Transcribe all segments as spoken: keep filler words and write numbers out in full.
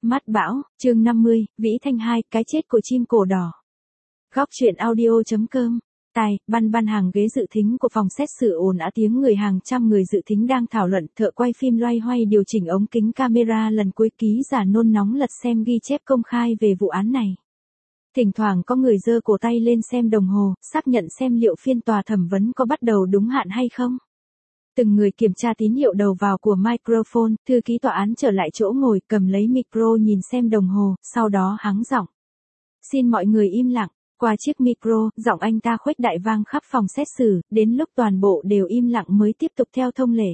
Mắt bão, chương năm mươi, Vĩ Thanh hai, cái chết của chim cổ đỏ. Góc truyện audio.com. Tài, băn băn hàng ghế dự thính của phòng xét xử ồn ào tiếng người, hàng trăm người dự thính đang thảo luận, thợ quay phim loay hoay điều chỉnh ống kính camera lần cuối, ký giả nôn nóng lật xem ghi chép công khai về vụ án này. Thỉnh thoảng có người giơ cổ tay lên xem đồng hồ, xác nhận xem liệu phiên tòa thẩm vấn có bắt đầu đúng hạn hay không. Từng người kiểm tra tín hiệu đầu vào của microphone, thư ký tòa án trở lại chỗ ngồi, cầm lấy micro nhìn xem đồng hồ, sau đó hắng giọng. Xin mọi người im lặng. Qua chiếc micro, giọng anh ta khuếch đại vang khắp phòng xét xử, đến lúc toàn bộ đều im lặng mới tiếp tục theo thông lệ.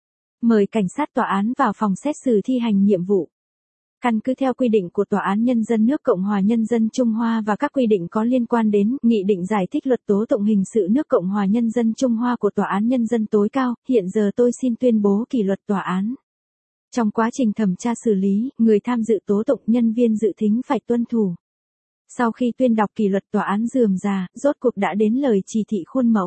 Mời cảnh sát tòa án vào phòng xét xử thi hành nhiệm vụ. Căn cứ theo quy định của Tòa án Nhân dân nước Cộng hòa Nhân dân Trung Hoa và các quy định có liên quan đến Nghị định giải thích luật tố tụng hình sự nước Cộng hòa Nhân dân Trung Hoa của Tòa án Nhân dân tối cao, hiện giờ tôi xin tuyên bố kỷ luật tòa án. Trong quá trình thẩm tra xử lý, người tham dự tố tụng, nhân viên dự thính phải tuân thủ. Sau khi tuyên đọc kỷ luật tòa án rườm rà, rốt cuộc đã đến lời chỉ thị khuôn mẫu.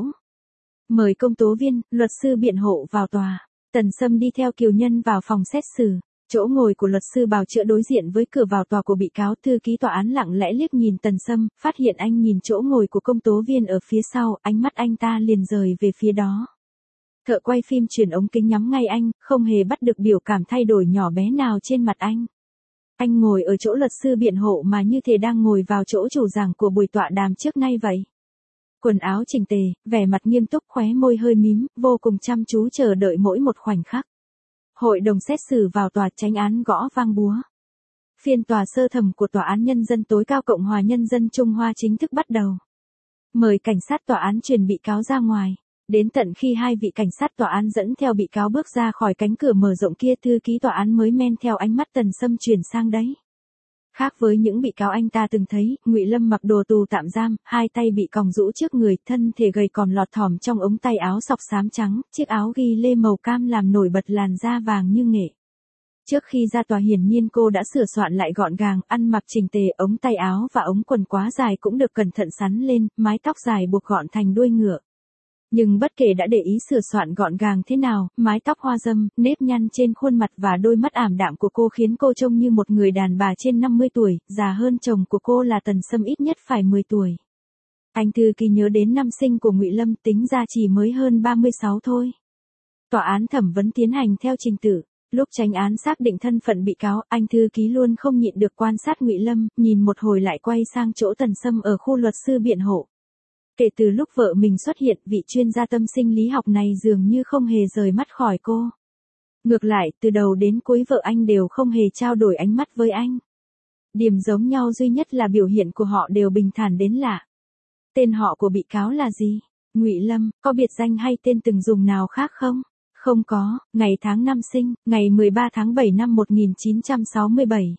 Mời công tố viên, luật sư biện hộ vào tòa. Tần Sâm đi theo Kiều Nhân vào phòng xét xử. Chỗ ngồi của luật sư bào chữa đối diện với cửa vào tòa của bị cáo. Thư ký tòa án lặng lẽ liếc nhìn Tần Sâm, phát hiện anh nhìn chỗ ngồi của công tố viên ở phía sau, ánh mắt anh ta liền rời về phía đó. Thợ quay phim chuyển ống kính nhắm ngay anh, không hề bắt được biểu cảm thay đổi nhỏ bé nào trên mặt anh. Anh ngồi ở chỗ luật sư biện hộ mà như thể đang ngồi vào chỗ chủ giảng của buổi tọa đàm trước nay vậy. Quần áo chỉnh tề, vẻ mặt nghiêm túc, khóe môi hơi mím, vô cùng chăm chú chờ đợi mỗi một khoảnh khắc. Hội đồng xét xử vào tòa, chánh án gõ vang búa. Phiên tòa sơ thẩm của Tòa án Nhân dân tối cao Cộng hòa Nhân dân Trung Hoa chính thức bắt đầu. Mời cảnh sát tòa án chuyển bị cáo ra ngoài. Đến tận khi hai vị cảnh sát tòa án dẫn theo bị cáo bước ra khỏi cánh cửa mở rộng kia, thư ký tòa án mới men theo ánh mắt Tần Sâm chuyển sang đấy. Khác với những bị cáo anh ta từng thấy, Ngụy Lâm mặc đồ tù tạm giam, hai tay bị còng rũ trước người, thân thể gầy còm lọt thỏm trong ống tay áo sọc xám trắng, chiếc áo ghi lê màu cam làm nổi bật làn da vàng như nghệ. Trước khi ra tòa hiển nhiên cô đã sửa soạn lại gọn gàng, ăn mặc chỉnh tề, ống tay áo và ống quần quá dài cũng được cẩn thận sắn lên, mái tóc dài buộc gọn thành đuôi ngựa. Nhưng bất kể đã để ý sửa soạn gọn gàng thế nào, mái tóc hoa râm, nếp nhăn trên khuôn mặt và đôi mắt ảm đạm của cô khiến cô trông như một người đàn bà trên năm mươi tuổi, già hơn chồng của cô là Tần Sâm ít nhất phải mười tuổi. Anh thư ký nhớ đến năm sinh của Ngụy Lâm, tính ra chỉ mới hơn ba mươi sáu thôi. Tòa án thẩm vấn tiến hành theo trình tự. Lúc chánh án xác định thân phận bị cáo, anh thư ký luôn không nhịn được quan sát Ngụy Lâm, nhìn một hồi lại quay sang chỗ Tần Sâm ở khu luật sư biện hộ. Kể từ lúc vợ mình xuất hiện, vị chuyên gia tâm sinh lý học này dường như không hề rời mắt khỏi cô. Ngược lại, từ đầu đến cuối vợ anh đều không hề trao đổi ánh mắt với anh. Điểm giống nhau duy nhất là biểu hiện của họ đều bình thản đến lạ. Tên họ của bị cáo là gì? Ngụy Lâm, có biệt danh hay tên từng dùng nào khác không? Không có. Ngày tháng năm sinh, ngày mười ba tháng bảy năm một nghìn chín trăm sáu mươi bảy.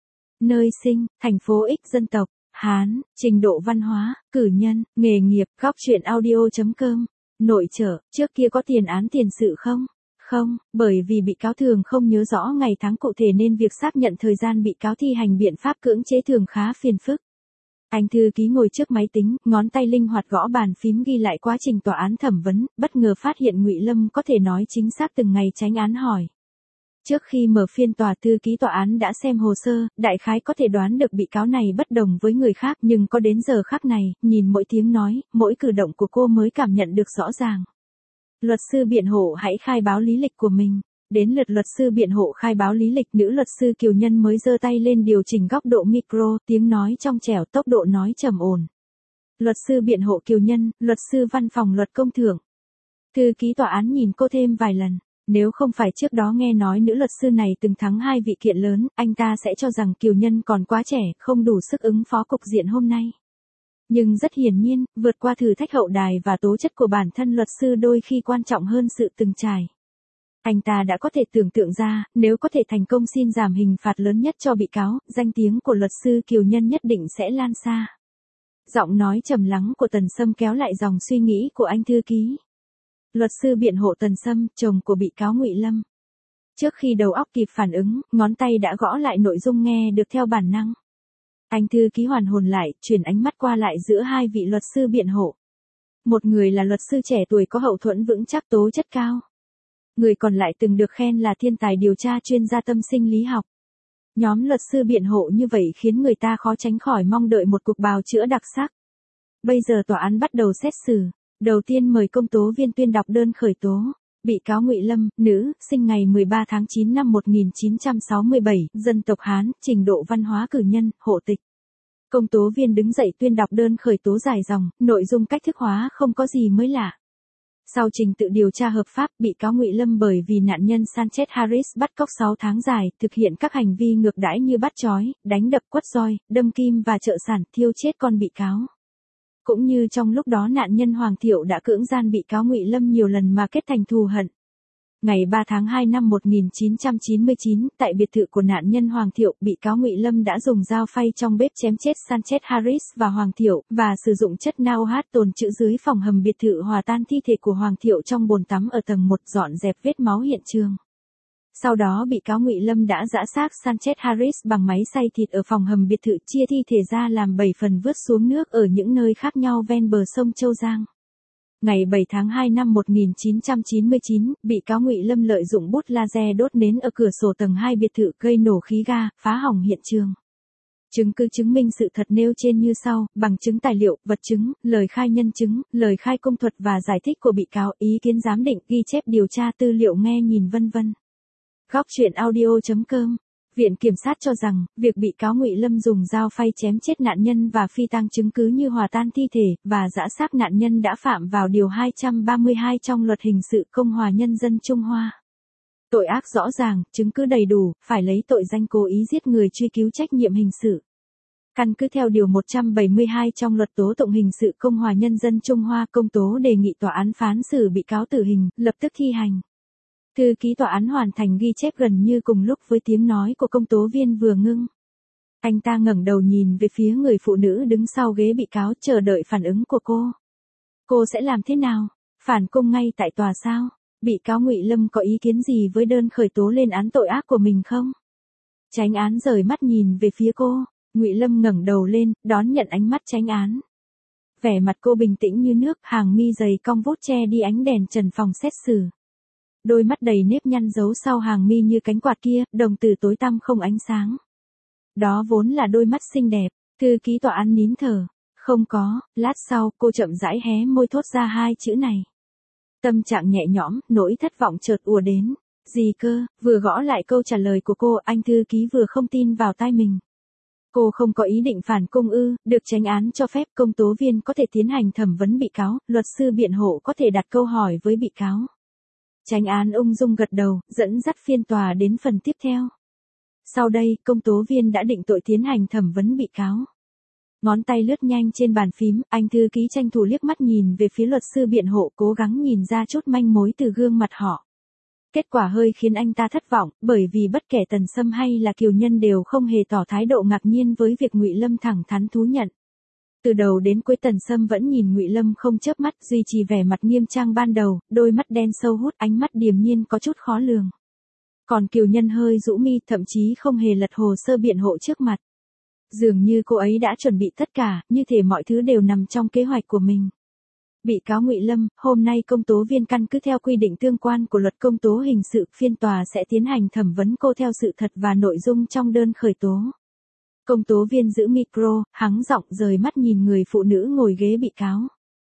Nơi sinh, thành phố X, dân tộc Hán, trình độ văn hóa, cử nhân, nghề nghiệp, góc truyện audio.com. Nội trợ, trước kia có tiền án tiền sự không? Không, bởi vì bị cáo thường không nhớ rõ ngày tháng cụ thể nên việc xác nhận thời gian bị cáo thi hành biện pháp cưỡng chế thường khá phiền phức. Anh thư ký ngồi trước máy tính, ngón tay linh hoạt gõ bàn phím ghi lại quá trình tòa án thẩm vấn, bất ngờ phát hiện Ngụy Lâm có thể nói chính xác từng ngày chánh án hỏi. Trước khi mở phiên tòa, thư ký tòa án đã xem hồ sơ, đại khái có thể đoán được bị cáo này bất đồng với người khác, nhưng có đến giờ khắc này, nhìn mỗi tiếng nói, mỗi cử động của cô mới cảm nhận được rõ ràng. Luật sư biện hộ hãy khai báo lý lịch của mình. Đến lượt luật sư biện hộ khai báo lý lịch, nữ luật sư Kiều Nhân mới giơ tay lên điều chỉnh góc độ micro, tiếng nói trong trẻo, tốc độ nói trầm ổn. Luật sư biện hộ Kiều Nhân, luật sư văn phòng luật công thưởng. Thư ký tòa án nhìn cô thêm vài lần. Nếu không phải trước đó nghe nói nữ luật sư này từng thắng hai vị kiện lớn, anh ta sẽ cho rằng Kiều Nhân còn quá trẻ, không đủ sức ứng phó cục diện hôm nay. Nhưng rất hiển nhiên, vượt qua thử thách hậu đài và tố chất của bản thân luật sư đôi khi quan trọng hơn sự từng trải. Anh ta đã có thể tưởng tượng ra, nếu có thể thành công xin giảm hình phạt lớn nhất cho bị cáo, danh tiếng của luật sư Kiều Nhân nhất định sẽ lan xa. Giọng nói trầm lắng của Tần Sâm kéo lại dòng suy nghĩ của anh thư ký. Luật sư biện hộ Tần Sâm, chồng của bị cáo Ngụy Lâm. Trước khi đầu óc kịp phản ứng, ngón tay đã gõ lại nội dung nghe được theo bản năng. Anh thư ký hoàn hồn lại, chuyển ánh mắt qua lại giữa hai vị luật sư biện hộ. Một người là luật sư trẻ tuổi có hậu thuẫn vững chắc, tố chất cao. Người còn lại từng được khen là thiên tài điều tra, chuyên gia tâm sinh lý học. Nhóm luật sư biện hộ như vậy khiến người ta khó tránh khỏi mong đợi một cuộc bào chữa đặc sắc. Bây giờ tòa án bắt đầu xét xử. Đầu tiên mời công tố viên tuyên đọc đơn khởi tố. Bị cáo Ngụy Lâm, nữ, sinh ngày mười ba tháng chín năm một nghìn chín trăm sáu mươi bảy, dân tộc Hán, trình độ văn hóa cử nhân, hộ tịch. Công tố viên đứng dậy tuyên đọc đơn khởi tố dài dòng, nội dung cách thức hóa không có gì mới lạ. Sau trình tự điều tra hợp pháp, bị cáo Ngụy Lâm bởi vì nạn nhân Sanchez Harris bắt cóc sáu tháng dài, thực hiện các hành vi ngược đãi như bắt trói, đánh đập quất roi, đâm kim và trợ sản, thiêu chết con bị cáo. Cũng như trong lúc đó nạn nhân Hoàng Thiệu đã cưỡng gian bị cáo Ngụy Lâm nhiều lần mà kết thành thù hận. Ngày ba tháng hai năm một nghìn chín trăm chín mươi chín, tại biệt thự của nạn nhân Hoàng Thiệu, bị cáo Ngụy Lâm đã dùng dao phay trong bếp chém chết Sanchez Harris và Hoàng Thiệu, và sử dụng chất NaOH tồn trữ dưới phòng hầm biệt thự hòa tan thi thể của Hoàng Thiệu trong bồn tắm ở tầng một, dọn dẹp vết máu hiện trường. Sau đó bị cáo Ngụy Lâm đã giã xác Sanchez Harris bằng máy xay thịt ở phòng hầm biệt thự, chia thi thể ra làm bảy phần vứt xuống nước ở những nơi khác nhau ven bờ sông Châu Giang. Ngày bảy tháng hai năm một nghìn chín trăm chín mươi chín, bị cáo Ngụy Lâm lợi dụng bút laser đốt nến ở cửa sổ tầng hai biệt thự gây nổ khí ga, phá hỏng hiện trường. Chứng cứ chứng minh sự thật nêu trên như sau: bằng chứng tài liệu, vật chứng, lời khai nhân chứng, lời khai công thuật và giải thích của bị cáo, ý kiến giám định, ghi chép điều tra, tư liệu nghe nhìn vân vân. Góc truyện audio chấm com. Viện kiểm sát cho rằng, việc bị cáo Ngụy Lâm dùng dao phay chém chết nạn nhân và phi tang chứng cứ như hòa tan thi thể và giã xác nạn nhân đã phạm vào điều hai trăm ba mươi hai trong Luật Hình sự Cộng hòa Nhân dân Trung Hoa. Tội ác rõ ràng, chứng cứ đầy đủ, phải lấy tội danh cố ý giết người truy cứu trách nhiệm hình sự. Căn cứ theo điều một trăm bảy mươi hai trong Luật Tố tụng Hình sự Cộng hòa Nhân dân Trung Hoa, công tố đề nghị tòa án phán xử bị cáo tử hình, lập tức thi hành. Thư ký tòa án hoàn thành ghi chép gần như cùng lúc với tiếng nói của công tố viên vừa ngưng. Anh ta ngẩng đầu nhìn về phía người phụ nữ đứng sau ghế bị cáo, chờ đợi phản ứng của cô. Cô sẽ làm thế nào? Phản cung ngay tại tòa sao? Bị cáo Ngụy Lâm có ý kiến gì với đơn khởi tố lên án tội ác của mình không? Chánh án rời mắt nhìn về phía cô. Ngụy Lâm ngẩng đầu lên, đón nhận ánh mắt chánh án. Vẻ mặt cô bình tĩnh như nước, hàng mi dày cong vút che đi ánh đèn trần phòng xét xử. Đôi mắt đầy nếp nhăn giấu sau hàng mi như cánh quạt kia, đồng tử tối tăm không ánh sáng. Đó vốn là đôi mắt xinh đẹp. Thư ký tòa án nín thở. Không có. Lát sau, cô chậm rãi hé môi thốt ra hai chữ này. Tâm trạng nhẹ nhõm, nỗi thất vọng chợt ùa đến. Gì cơ? Vừa gõ lại câu trả lời của cô, anh thư ký vừa không tin vào tai mình. Cô không có ý định phản cung ư? Được chánh án cho phép, công tố viên có thể tiến hành thẩm vấn bị cáo, luật sư biện hộ có thể đặt câu hỏi với bị cáo. Chánh án ung dung gật đầu, dẫn dắt phiên tòa đến phần tiếp theo. Sau đây, công tố viên đã định tội tiến hành thẩm vấn bị cáo. Ngón tay lướt nhanh trên bàn phím, anh thư ký tranh thủ liếc mắt nhìn về phía luật sư biện hộ, cố gắng nhìn ra chút manh mối từ gương mặt họ. Kết quả hơi khiến anh ta thất vọng, bởi vì bất kể Tần Sâm hay là Kiều Nhân đều không hề tỏ thái độ ngạc nhiên với việc Ngụy Lâm thẳng thắn thú nhận. Từ đầu đến cuối Tần Sâm vẫn nhìn Ngụy Lâm không chớp mắt, duy trì vẻ mặt nghiêm trang ban đầu, đôi mắt đen sâu hút, ánh mắt điềm nhiên có chút khó lường. Còn Kiều Nhân hơi rũ mi, thậm chí không hề lật hồ sơ biện hộ trước mặt. Dường như cô ấy đã chuẩn bị tất cả, như thể mọi thứ đều nằm trong kế hoạch của mình. Bị cáo Ngụy Lâm, hôm nay công tố viên căn cứ theo quy định tương quan của luật công tố hình sự, phiên tòa sẽ tiến hành thẩm vấn cô theo sự thật và nội dung trong đơn khởi tố. Công tố viên giữ micro, hắng giọng rời mắt nhìn người phụ nữ ngồi ghế bị cáo.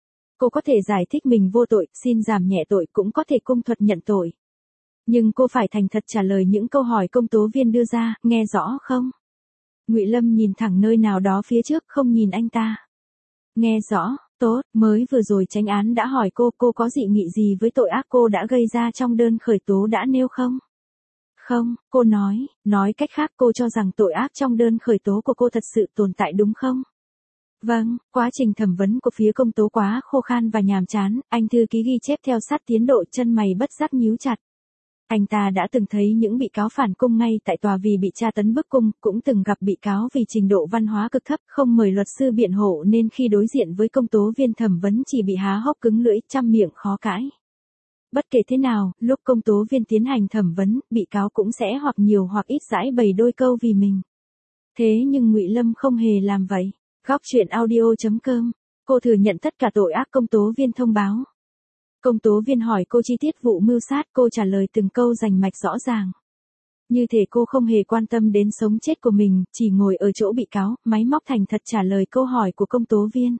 Cô có thể giải thích mình vô tội, xin giảm nhẹ tội, cũng có thể cung thuật nhận tội. Nhưng cô phải thành thật trả lời những câu hỏi công tố viên đưa ra, nghe rõ không? Ngụy Lâm nhìn thẳng nơi nào đó phía trước, không nhìn anh ta. Nghe rõ, tốt, mới vừa rồi chánh án đã hỏi cô, cô có dị nghị gì với tội ác cô đã gây ra trong đơn khởi tố đã nêu không? Không, cô nói, nói cách khác cô cho rằng tội ác trong đơn khởi tố của cô thật sự tồn tại đúng không? Vâng, quá trình thẩm vấn của phía công tố quá khô khan và nhàm chán, anh thư ký ghi chép theo sát tiến độ, chân mày bất giác nhíu chặt. Anh ta đã từng thấy những bị cáo phản cung ngay tại tòa vì bị tra tấn bức cung, cũng từng gặp bị cáo vì trình độ văn hóa cực thấp, không mời luật sư biện hộ nên khi đối diện với công tố viên thẩm vấn chỉ bị há hốc cứng lưỡi, trăm miệng khó cãi. Bất kể thế nào, lúc công tố viên tiến hành thẩm vấn, bị cáo cũng sẽ hoặc nhiều hoặc ít giãi bày đôi câu vì mình. Thế nhưng Ngụy Lâm không hề làm vậy. Góc truyện audio chấm com. Cô thừa nhận tất cả tội ác công tố viên thông báo. Công tố viên hỏi cô chi tiết vụ mưu sát, cô trả lời từng câu rành mạch rõ ràng. Như thể cô không hề quan tâm đến sống chết của mình, chỉ ngồi ở chỗ bị cáo, máy móc thành thật trả lời câu hỏi của công tố viên.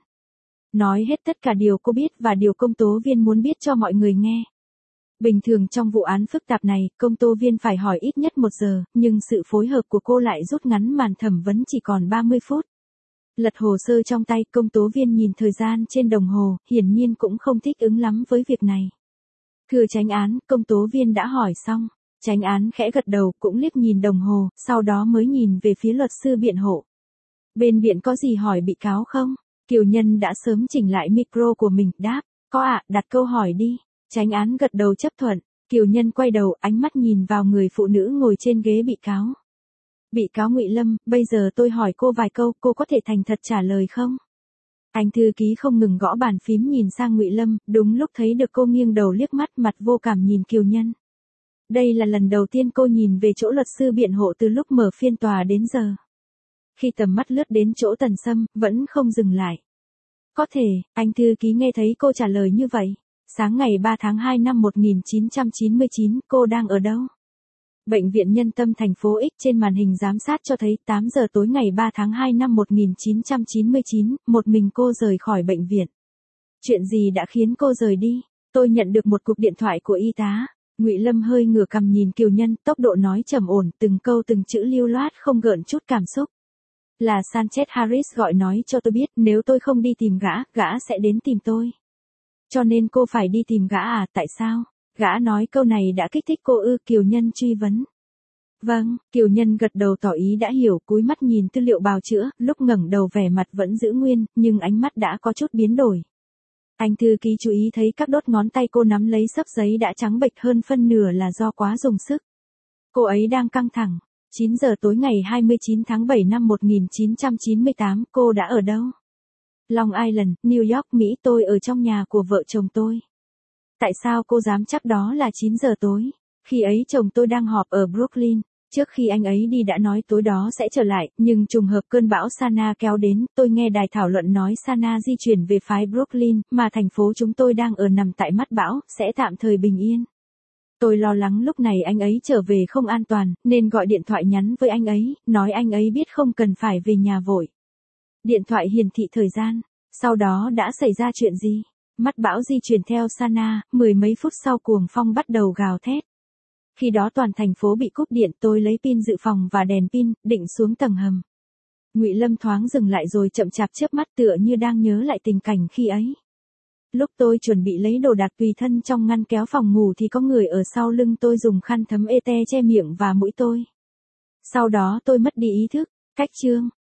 Nói hết tất cả điều cô biết và điều công tố viên muốn biết cho mọi người nghe. Bình thường trong vụ án phức tạp này, công tố viên phải hỏi ít nhất một giờ, nhưng sự phối hợp của cô lại rút ngắn màn thẩm vấn chỉ còn ba mươi phút. Lật hồ sơ trong tay, công tố viên nhìn thời gian trên đồng hồ, hiển nhiên cũng không thích ứng lắm với việc này. Thưa chánh án, công tố viên đã hỏi xong. Chánh án khẽ gật đầu, cũng liếc nhìn đồng hồ, sau đó mới nhìn về phía luật sư biện hộ. Bên biện có gì hỏi bị cáo không? Kiều Nhân đã sớm chỉnh lại micro của mình, đáp, có ạ, đặt câu hỏi đi. Chánh án gật đầu chấp thuận. Kiều Nhân quay đầu, ánh mắt nhìn vào người phụ nữ ngồi trên ghế bị cáo. Bị cáo Ngụy Lâm, bây giờ tôi hỏi cô vài câu, cô có thể thành thật trả lời không? Anh thư ký không ngừng gõ bàn phím nhìn sang Ngụy Lâm, đúng lúc thấy được cô nghiêng đầu liếc mắt mặt vô cảm nhìn Kiều Nhân. Đây là lần đầu tiên cô nhìn về chỗ luật sư biện hộ từ lúc mở phiên tòa đến giờ. Khi tầm mắt lướt đến chỗ Tần Sâm, vẫn không dừng lại. Có thể, anh thư ký nghe thấy cô trả lời như vậy. Sáng ngày ba tháng hai năm một nghìn chín trăm chín mươi chín, cô đang ở đâu? Bệnh viện Nhân Tâm thành phố X trên màn hình giám sát cho thấy tám giờ tối ngày ba tháng hai năm một nghìn chín trăm chín mươi chín, một mình cô rời khỏi bệnh viện. Chuyện gì đã khiến cô rời đi? Tôi nhận được một cuộc điện thoại của y tá. Ngụy Lâm hơi ngửa cằm nhìn Kiều Nhân, tốc độ nói trầm ổn, từng câu từng chữ lưu loát không gợn chút cảm xúc. Là Sanchez Harris gọi nói cho tôi biết nếu tôi không đi tìm gã, gã sẽ đến tìm tôi. Cho nên cô phải đi tìm gã à, tại sao? Gã nói câu này đã kích thích cô ư? Kiều Nhân truy vấn. Vâng, Kiều Nhân gật đầu tỏ ý đã hiểu, cúi mắt nhìn tư liệu bào chữa, lúc ngẩng đầu vẻ mặt vẫn giữ nguyên, nhưng ánh mắt đã có chút biến đổi. Anh thư ký chú ý thấy các đốt ngón tay cô nắm lấy xấp giấy đã trắng bệch hơn phân nửa là do quá dùng sức. Cô ấy đang căng thẳng. chín giờ tối ngày hai mươi chín tháng bảy năm một nghìn chín trăm chín mươi tám, cô đã ở đâu? Long Island, New York, Mỹ. Tôi ở trong nhà của vợ chồng tôi. Tại sao cô dám chắc đó là chín giờ tối? Khi ấy chồng tôi đang họp ở Brooklyn. Trước khi anh ấy đi đã nói tối đó sẽ trở lại, nhưng trùng hợp cơn bão Sana kéo đến, tôi nghe đài thảo luận nói Sana di chuyển về phái Brooklyn, mà thành phố chúng tôi đang ở nằm tại mắt bão, sẽ tạm thời bình yên. Tôi lo lắng lúc này anh ấy trở về không an toàn, nên gọi điện thoại nhắn với anh ấy, nói anh ấy biết không cần phải về nhà vội. Điện thoại hiển thị thời gian, sau đó đã xảy ra chuyện gì? Mắt bão di chuyển theo Sana, mười mấy phút sau cuồng phong bắt đầu gào thét. Khi đó toàn thành phố bị cúp điện, tôi lấy pin dự phòng và đèn pin, định xuống tầng hầm. Ngụy Lâm thoáng dừng lại rồi chậm chạp chớp mắt tựa như đang nhớ lại tình cảnh khi ấy. Lúc tôi chuẩn bị lấy đồ đạc tùy thân trong ngăn kéo phòng ngủ thì có người ở sau lưng tôi dùng khăn thấm ê te che miệng và mũi tôi. Sau đó tôi mất đi ý thức. Cách chương